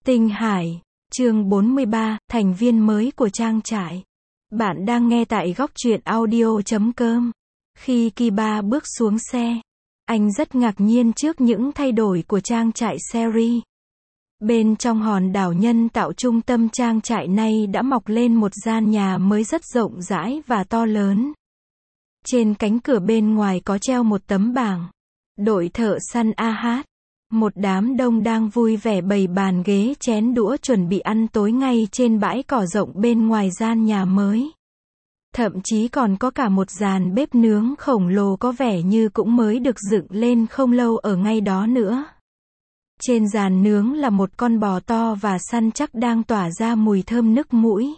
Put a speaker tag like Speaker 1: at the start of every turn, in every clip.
Speaker 1: Tinh Hải, chương 43, thành viên mới của trang trại. Bạn đang nghe tại góc truyện audio.com. Khi Kiba bước xuống xe, anh rất ngạc nhiên trước những thay đổi của trang trại Seri. Bên trong hòn đảo nhân tạo trung tâm trang trại này đã mọc lên một gian nhà mới rất rộng rãi và to lớn. Trên cánh cửa bên ngoài có treo một tấm bảng. Đội thợ săn AH. Một đám đông đang vui vẻ bày bàn ghế chén đũa chuẩn bị ăn tối ngay trên bãi cỏ rộng bên ngoài gian nhà mới. Thậm chí còn có cả một dàn bếp nướng khổng lồ có vẻ như cũng mới được dựng lên không lâu ở ngay đó nữa. Trên dàn nướng là một con bò to và săn chắc đang tỏa ra mùi thơm nức mũi.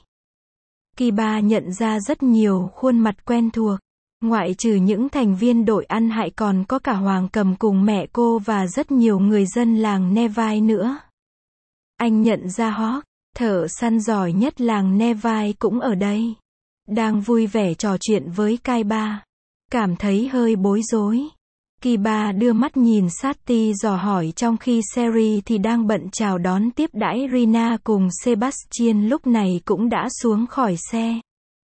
Speaker 1: Kiba nhận ra rất nhiều khuôn mặt quen thuộc. Ngoại trừ những thành viên đội ăn hại còn có cả Hoàng Cầm cùng mẹ cô và rất nhiều người dân làng Nevai nữa. Anh nhận ra Hawk, thợ săn giỏi nhất làng Nevai cũng ở đây. Đang vui vẻ trò chuyện với Kiba. Cảm thấy hơi bối rối. Kiba đưa mắt nhìn Sati dò hỏi trong khi Seri thì đang bận chào đón tiếp đãi Rina cùng Sebastian lúc này cũng đã xuống khỏi xe.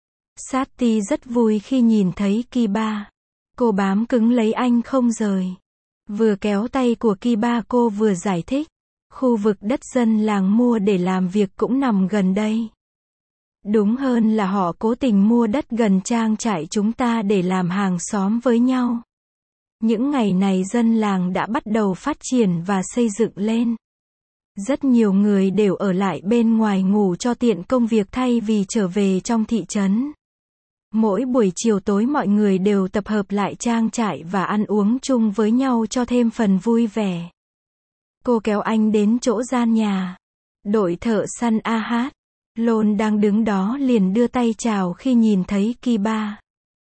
Speaker 1: Sati rất vui khi nhìn thấy Kiba. Cô bám cứng lấy anh không rời. Vừa kéo tay của Kiba cô vừa giải thích. Khu vực đất dân làng mua để làm việc cũng nằm gần đây. Đúng hơn là họ cố tình mua đất gần trang trại chúng ta để làm hàng xóm với nhau. Những ngày này dân làng đã bắt đầu phát triển và xây dựng lên. Rất nhiều người đều ở lại bên ngoài ngủ cho tiện công việc thay vì trở về trong thị trấn. Mỗi buổi chiều tối mọi người đều tập hợp lại trang trại và ăn uống chung với nhau cho thêm phần vui vẻ. Cô kéo anh đến chỗ gian nhà. Đội thợ săn AH. Lôn đang đứng đó liền đưa tay chào khi nhìn thấy Kiba.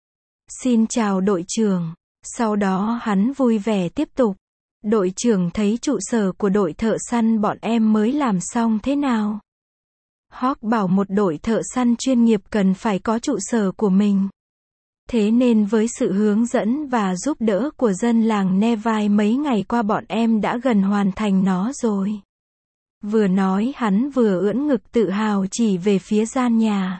Speaker 1: Xin chào đội trưởng. Sau đó hắn vui vẻ tiếp tục. Đội trưởng thấy trụ sở của đội thợ săn bọn em mới làm xong thế nào? Hawk bảo một đội thợ săn chuyên nghiệp cần phải có trụ sở của mình. Thế nên với sự hướng dẫn và giúp đỡ của dân làng Nevai mấy ngày qua bọn em đã gần hoàn thành nó rồi. Vừa nói hắn vừa ưỡn ngực tự hào chỉ về phía gian nhà.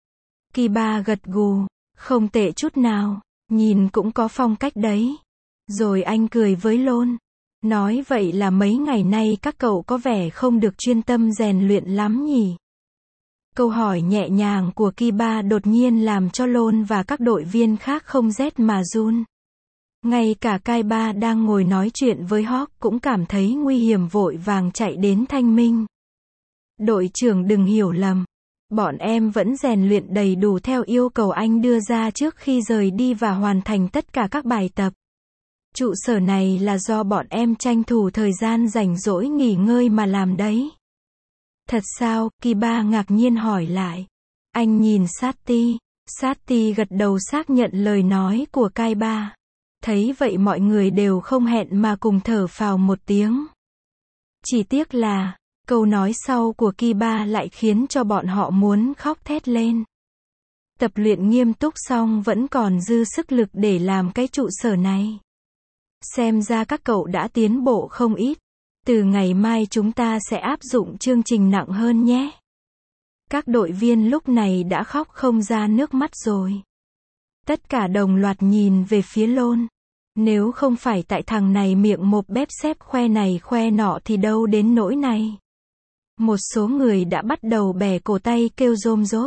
Speaker 1: Kiba gật gù, không tệ chút nào, nhìn cũng có phong cách đấy. Rồi anh cười với Lôn. Nói vậy là mấy ngày nay các cậu có vẻ không được chuyên tâm rèn luyện lắm nhỉ? Câu hỏi nhẹ nhàng của Kiba đột nhiên làm cho Lôn và các đội viên khác không rét mà run. Ngay cả Kiba đang ngồi nói chuyện với Hawk cũng cảm thấy nguy hiểm vội vàng chạy đến thanh minh. Đội trưởng đừng hiểu lầm. Bọn em vẫn rèn luyện đầy đủ theo yêu cầu anh đưa ra trước khi rời đi và hoàn thành tất cả các bài tập. Trụ sở này là do bọn em tranh thủ thời gian rảnh rỗi nghỉ ngơi mà làm đấy. Thật sao? Kiba ngạc nhiên hỏi lại. Anh nhìn Sati. Sati gật đầu xác nhận lời nói của Kiba. Thấy vậy mọi người đều không hẹn mà cùng thở phào một tiếng. Chỉ tiếc là, câu nói sau của Kiba lại khiến cho bọn họ muốn khóc thét lên. Tập luyện nghiêm túc xong vẫn còn dư sức lực để làm cái trụ sở này. Xem ra các cậu đã tiến bộ không ít. Từ ngày mai chúng ta sẽ áp dụng chương trình nặng hơn nhé. Các đội viên lúc này đã khóc không ra nước mắt rồi. Tất cả đồng loạt nhìn về phía Lôn. Nếu không phải tại thằng này miệng mộp bép xép khoe này khoe nọ thì đâu đến nỗi này. Một số người đã bắt đầu bẻ cổ tay kêu rôm rốp.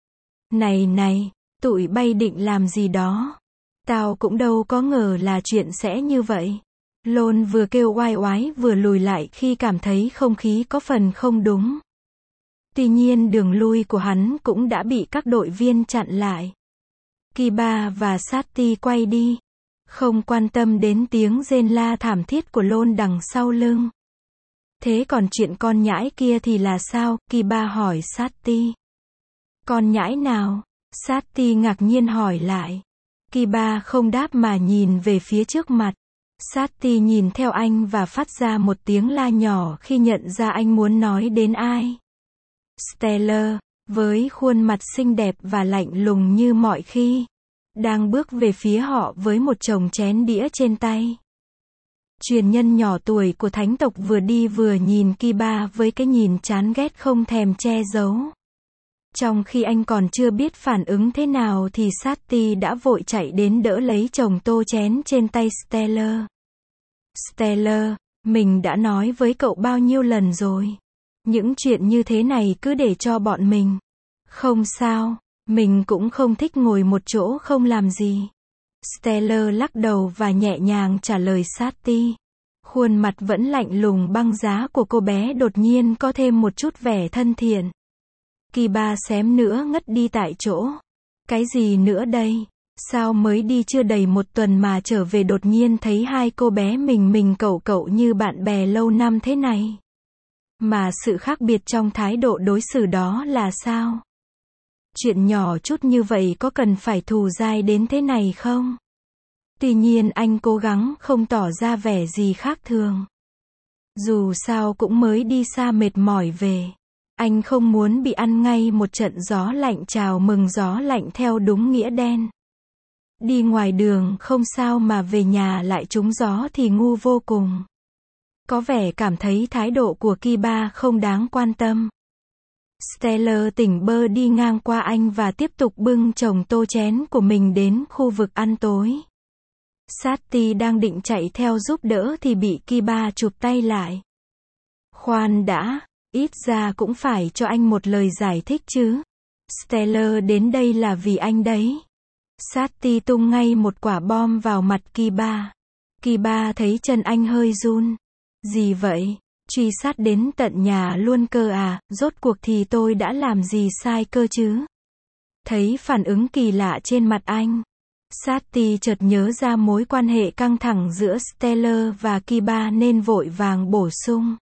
Speaker 1: Này này, tụi bay định làm gì đó? Tao cũng đâu có ngờ là chuyện sẽ như vậy. Lôn vừa kêu oai oái vừa lùi lại khi cảm thấy không khí có phần không đúng. Tuy nhiên đường lui của hắn cũng đã bị các đội viên chặn lại. Kiba và Sati quay đi. Không quan tâm đến tiếng rên la thảm thiết của Lôn đằng sau lưng. Thế còn chuyện con nhãi kia thì là sao? Kiba hỏi Sati. Con nhãi nào? Sati ngạc nhiên hỏi lại. Kiba không đáp mà nhìn về phía trước mặt. Sati nhìn theo anh và phát ra một tiếng la nhỏ khi nhận ra anh muốn nói đến ai. Stellar, với khuôn mặt xinh đẹp và lạnh lùng như mọi khi, đang bước về phía họ với một chồng chén đĩa trên tay. Truyền nhân nhỏ tuổi của thánh tộc vừa đi vừa nhìn Kiba với cái nhìn chán ghét không thèm che giấu. Trong khi anh còn chưa biết phản ứng thế nào thì Sati đã vội chạy đến đỡ lấy chồng tô chén trên tay Stellar. Stellar, mình đã nói với cậu bao nhiêu lần rồi. Những chuyện như thế này cứ để cho bọn mình. Không sao, mình cũng không thích ngồi một chỗ không làm gì. Stellar lắc đầu và nhẹ nhàng trả lời Sati. Khuôn mặt vẫn lạnh lùng băng giá của cô bé đột nhiên có thêm một chút vẻ thân thiện. Kiba xém nữa ngất đi tại chỗ. Cái gì nữa đây? Sao mới đi chưa đầy một tuần mà trở về đột nhiên thấy hai cô bé mình cậu như bạn bè lâu năm thế này? Mà sự khác biệt trong thái độ đối xử đó là sao? Chuyện nhỏ chút như vậy có cần phải thù dai đến thế này không? Tuy nhiên anh cố gắng không tỏ ra vẻ gì khác thường. Dù sao cũng mới đi xa mệt mỏi về. Anh không muốn bị ăn ngay một trận gió lạnh chào mừng gió lạnh theo đúng nghĩa đen. Đi ngoài đường không sao mà về nhà lại trúng gió thì ngu vô cùng. Có vẻ cảm thấy thái độ của Kiba không đáng quan tâm. Stellar tỉnh bơ đi ngang qua anh và tiếp tục bưng chồng tô chén của mình đến khu vực ăn tối. Sati đang định chạy theo giúp đỡ thì bị Kiba chụp tay lại. Khoan đã, ít ra cũng phải cho anh một lời giải thích chứ. Stellar đến đây là vì anh đấy. Sati tung ngay một quả bom vào mặt Kiba. Kiba thấy chân anh hơi run. Gì vậy? Truy sát đến tận nhà luôn cơ à, rốt cuộc thì tôi đã làm gì sai cơ chứ? Thấy phản ứng kỳ lạ trên mặt anh. Sati chợt nhớ ra mối quan hệ căng thẳng giữa Stellar và Kiba nên vội vàng bổ sung.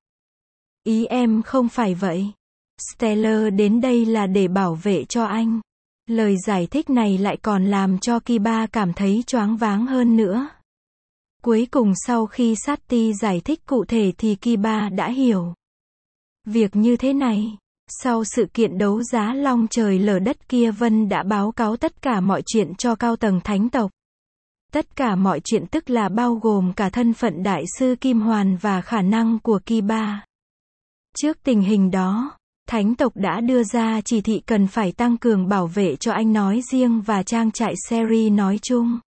Speaker 1: Ý em không phải vậy. Stellar đến đây là để bảo vệ cho anh. Lời giải thích này lại còn làm cho Kiba cảm thấy choáng váng hơn nữa. Cuối cùng sau khi Sati giải thích cụ thể thì Kiba đã hiểu. Việc như thế này, sau sự kiện đấu giá long trời lở đất kia Vân đã báo cáo tất cả mọi chuyện cho cao tầng thánh tộc. Tất cả mọi chuyện tức là bao gồm cả thân phận đại sư Kim Hoàn và khả năng của Kiba. Trước tình hình đó, thánh tộc đã đưa ra chỉ thị cần phải tăng cường bảo vệ cho anh nói riêng và trang trại Seri nói chung.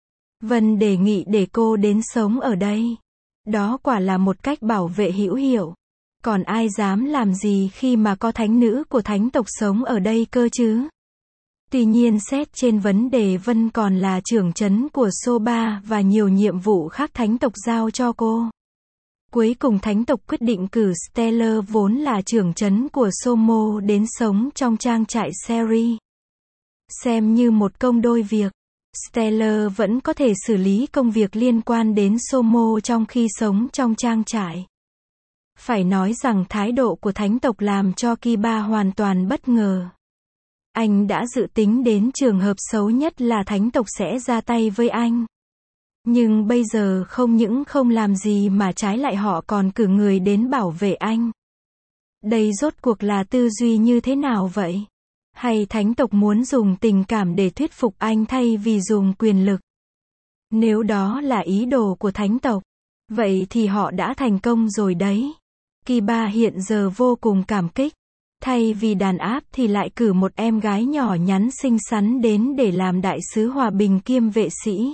Speaker 1: Vân đề nghị để cô đến sống ở đây. Đó quả là một cách bảo vệ hữu hiệu. Còn ai dám làm gì khi mà có thánh nữ của thánh tộc sống ở đây cơ chứ? Tuy nhiên xét trên vấn đề Vân còn là trưởng trấn của Soba và nhiều nhiệm vụ khác thánh tộc giao cho cô. Cuối cùng thánh tộc quyết định cử Stellar vốn là trưởng trấn của Somo đến sống trong trang trại Seri. Xem như một công đôi việc. Stellar vẫn có thể xử lý công việc liên quan đến Somo trong khi sống trong trang trại. Phải nói rằng thái độ của thánh tộc làm cho Kiba hoàn toàn bất ngờ. Anh đã dự tính đến trường hợp xấu nhất là thánh tộc sẽ ra tay với anh. Nhưng bây giờ không những không làm gì mà trái lại họ còn cử người đến bảo vệ anh. Đây rốt cuộc là tư duy như thế nào vậy? Hay thánh tộc muốn dùng tình cảm để thuyết phục anh thay vì dùng quyền lực? Nếu đó là ý đồ của thánh tộc, vậy thì họ đã thành công rồi đấy. Kiba hiện giờ vô cùng cảm kích. Thay vì đàn áp thì lại cử một em gái nhỏ nhắn xinh xắn đến để làm đại sứ hòa bình kiêm vệ sĩ.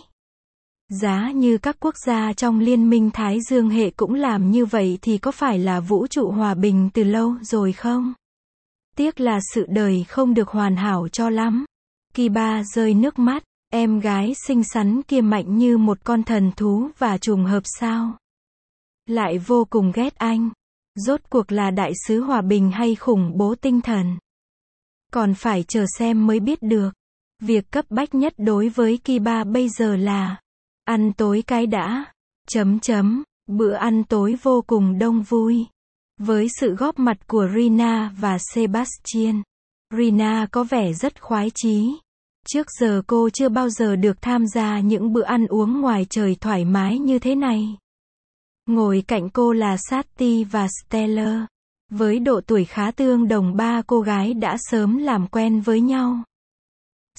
Speaker 1: Giá như các quốc gia trong Liên minh Thái Dương hệ cũng làm như vậy thì có phải là vũ trụ hòa bình từ lâu rồi không? Tiếc là sự đời không được hoàn hảo cho lắm. Kiba rơi nước mắt, em gái xinh xắn kia mạnh như một con thần thú và trùng hợp sao? Lại vô cùng ghét anh. Rốt cuộc là đại sứ hòa bình hay khủng bố tinh thần? Còn phải chờ xem mới biết được. Việc cấp bách nhất đối với Kiba bây giờ là ăn tối cái đã. Bữa ăn tối vô cùng đông vui. Với sự góp mặt của Rina và Sebastian. Rina có vẻ rất khoái chí. Trước giờ cô chưa bao giờ được tham gia những bữa ăn uống ngoài trời thoải mái như thế này. Ngồi cạnh cô là Sati và Stellar. Với độ tuổi khá tương đồng ba cô gái đã sớm làm quen với nhau.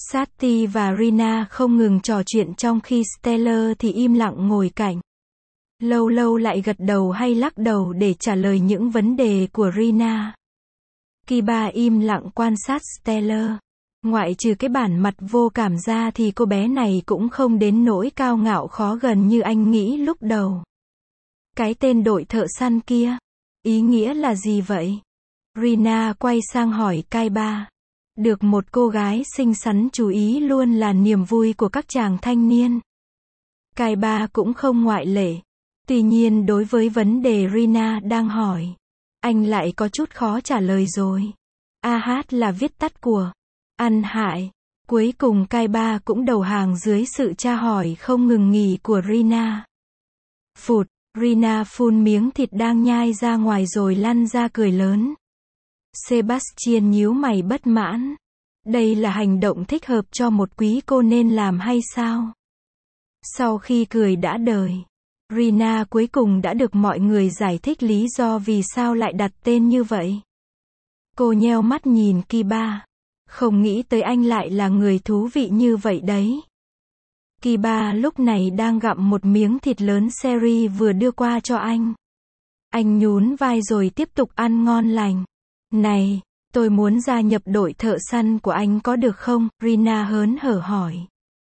Speaker 1: Sati và Rina không ngừng trò chuyện trong khi Stellar thì im lặng ngồi cạnh. lâu lâu lại gật đầu hay lắc đầu để trả lời những vấn đề của Rina. Kiba im lặng quan sát Stellar. Ngoại trừ cái bản mặt vô cảm ra thì cô bé này cũng không đến nỗi cao ngạo khó gần như anh nghĩ lúc đầu. Cái tên đội thợ săn kia, ý nghĩa là gì vậy? Rina quay sang hỏi Kiba. Được một cô gái xinh xắn chú ý luôn là niềm vui của các chàng thanh niên. Kiba cũng không ngoại lệ. Tuy nhiên đối với vấn đề Rina đang hỏi, anh lại có chút khó trả lời rồi. AH là viết tắt của ăn hại. Cuối cùng Kiba cũng đầu hàng dưới sự tra hỏi không ngừng nghỉ của Rina. Phụt, Rina phun miếng thịt đang nhai ra ngoài rồi lăn ra cười lớn. Sebastian nhíu mày bất mãn. Đây là hành động thích hợp cho một quý cô nên làm hay sao? Sau khi cười đã đời, Rina cuối cùng đã được mọi người giải thích lý do vì sao lại đặt tên như vậy. Cô nheo mắt nhìn Kiba. Không nghĩ tới anh lại là người thú vị như vậy đấy. Kiba lúc này đang gặm một miếng thịt lớn Seri vừa đưa qua cho anh. Anh nhún vai rồi tiếp tục ăn ngon lành. Này, tôi muốn gia nhập đội thợ săn của anh có được không? Rina hớn hở hỏi.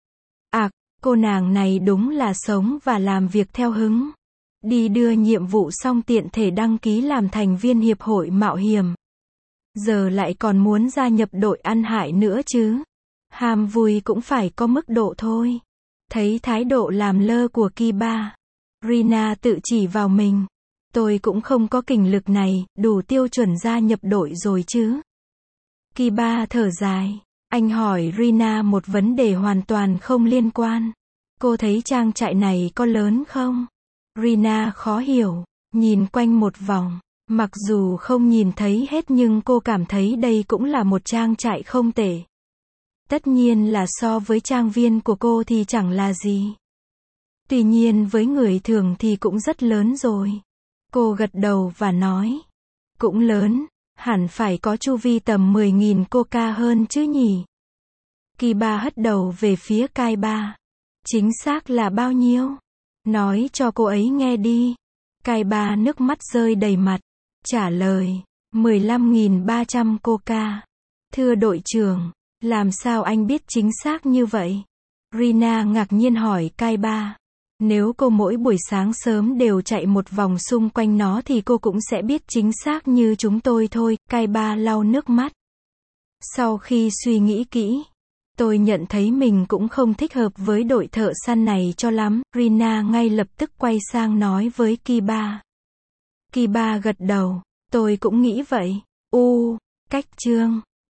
Speaker 1: Cô nàng này đúng là sống và làm việc theo hứng. Đi đưa nhiệm vụ xong tiện thể đăng ký làm thành viên hiệp hội mạo hiểm. Giờ lại còn muốn gia nhập đội ăn hại nữa chứ. Ham vui cũng phải có mức độ thôi. Thấy thái độ làm lơ của Kiba, Rina tự chỉ vào mình. Tôi cũng không có kình lực này, đủ tiêu chuẩn gia nhập đội rồi chứ. Kiba thở dài. Anh hỏi Rina một vấn đề hoàn toàn không liên quan. Cô thấy trang trại này có lớn không? Rina khó hiểu, nhìn quanh một vòng. Mặc dù không nhìn thấy hết nhưng cô cảm thấy đây cũng là một trang trại không tệ. Tất nhiên là so với trang viên của cô thì chẳng là gì. Tuy nhiên với người thường thì cũng rất lớn rồi. Cô gật đầu và nói. Cũng lớn, hẳn phải có chu vi tầm 10.000 coca hơn chứ nhỉ? Kiba hất đầu về phía Kiba. Chính xác là bao nhiêu? Nói cho cô ấy nghe đi. Kiba nước mắt rơi đầy mặt. Trả lời, 15.300 coca. Thưa đội trưởng, làm sao anh biết chính xác như vậy? Rina ngạc nhiên hỏi Kiba. Nếu cô mỗi buổi sáng sớm đều chạy một vòng xung quanh nó thì cô cũng sẽ biết chính xác như chúng tôi thôi. Kiba lau nước mắt. Sau khi suy nghĩ kỹ, tôi nhận thấy mình cũng không thích hợp với đội thợ săn này cho lắm. Rina ngay lập tức quay sang nói với Kiba. Kiba gật đầu. Tôi cũng nghĩ vậy. Cách chương